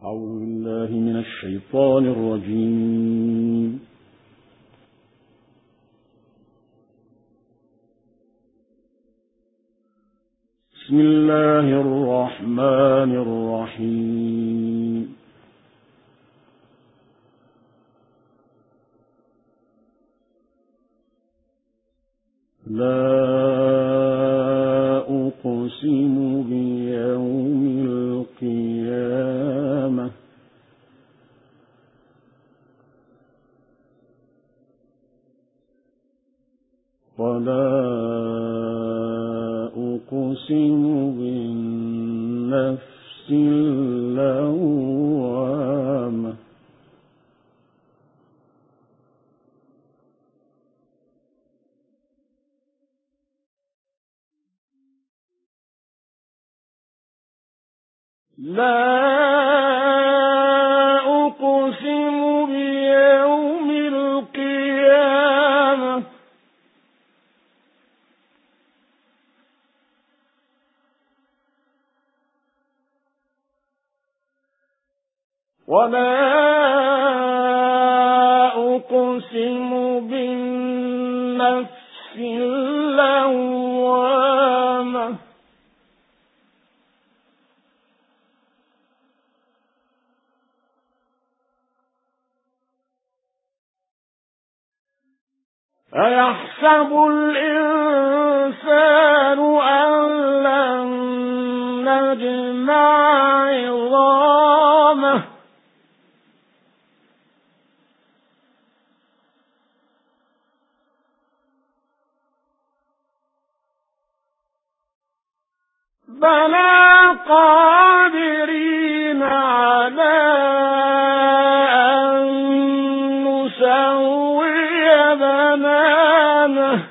أعوذ بالله من الشيطان الرجيم. بسم الله الرحمن الرحيم. لا أقسم بيوم القيامة ولا أقسم بالنفس اللوامة لا أقسم بيوم القيامة ولا أقسم بالنفس اللوامة أيحسب الإنسان أن لن نجمع عظامه بلى قادرين على أن نسوي بنانه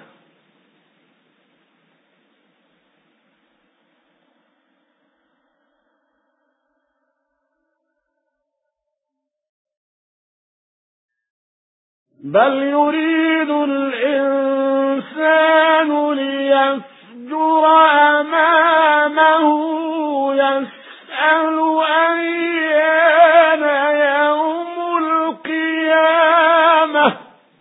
بل يريد الإنسان ليفجر أمامه يسأل أيان يوم القيامة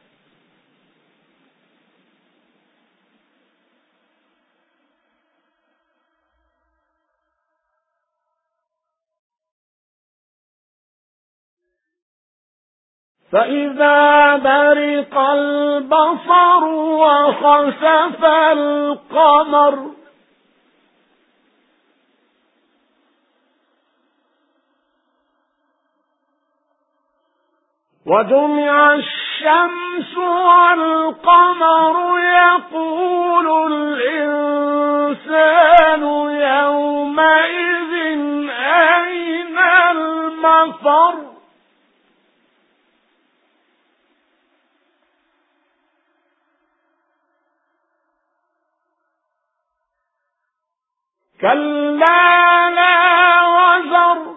فإذا برق البصر وخسف القمر وجمع الشمس والقمر يقول الإنسان يومئذ أين المفر كلا لا وزر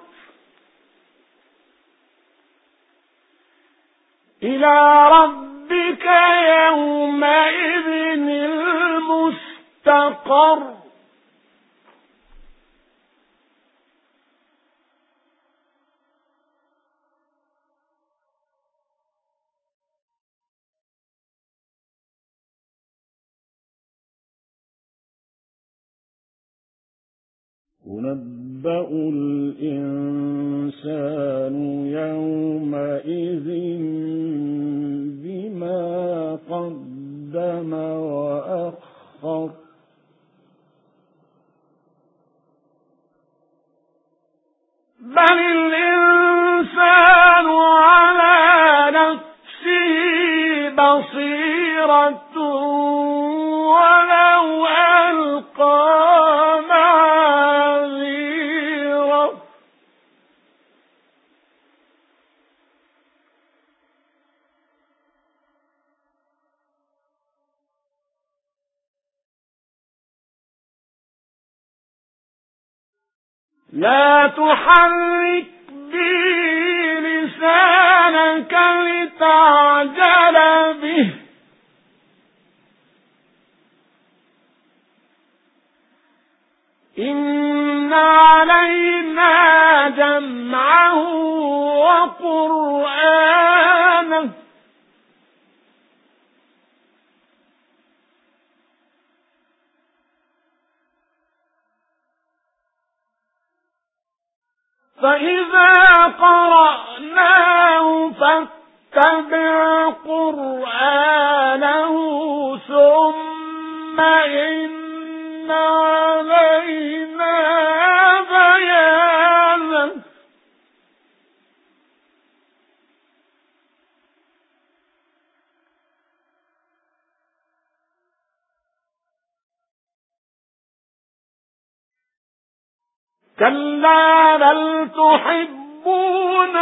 إلى ربك يومئذ المستقر ينبأ الإنسان يومئذ بما قدم وأخر بل الإنسان على نفسه بصيرة ولو ألقى لا تحرك به لسانك لتعجل به إن علينا جمعه وقرآنه فإذا قرأناه فاتبع قرآنه ثم إن علينا بيانه كلا بل تحبون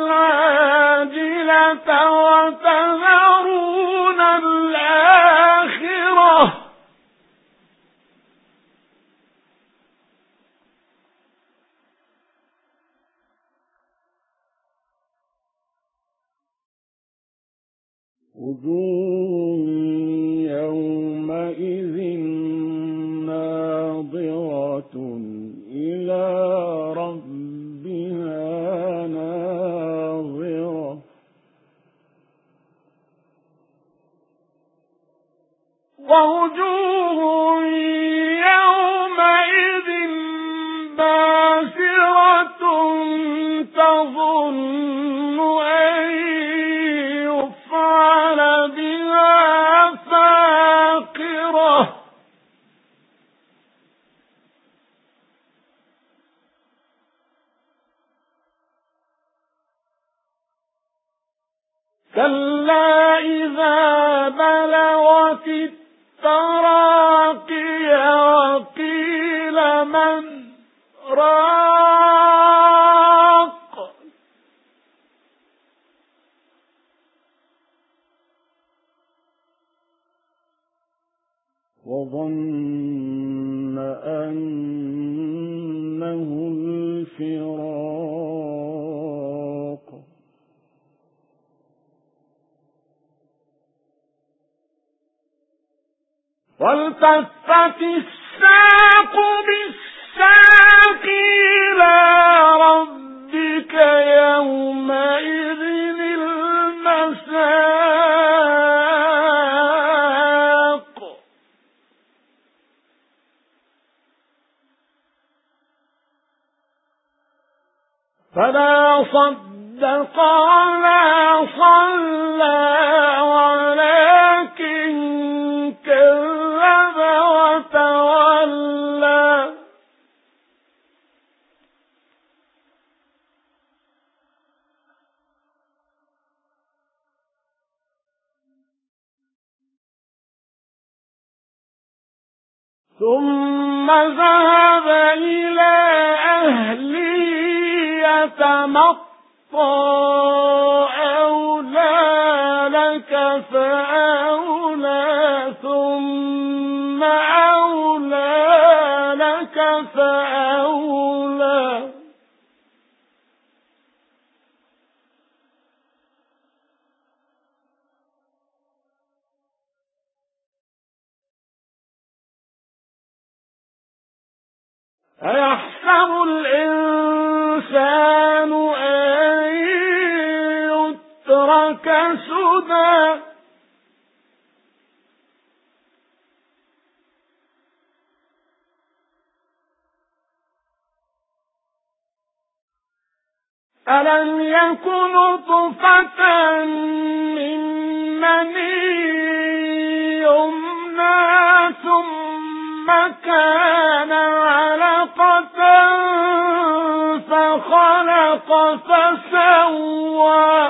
العاجلة وتذرون الآخرة وجوه يومئذ ناظرة إلى ربها ناظرة ووجوه يومئذ باسرة تظن أن يفعل بها فاقرة كلا إذا بلغت التراقي وقيل من راق وظن أنه الفراق والتفت الساق بالساق إلى ربك يومئذ المساق فلا صدق ولا صلى ولكن كذب وتولى ثم ذهب إلى أهله يتمطى أولى لك فأولى ثم أولى لك فأولى أيحسب الإنسان أن يترك سدى ألم يكن نطفة من مني يمنى ثم كان علقة فخلق فسوى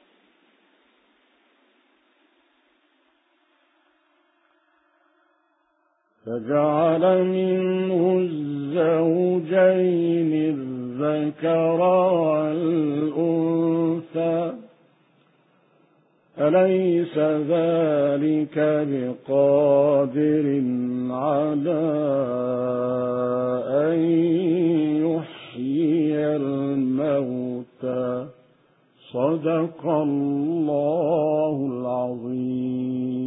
فجعل منه الزوجين الذكر والأنثى أليس ذلك بقادر على أن يحيي الموتى صدق الله العظيم.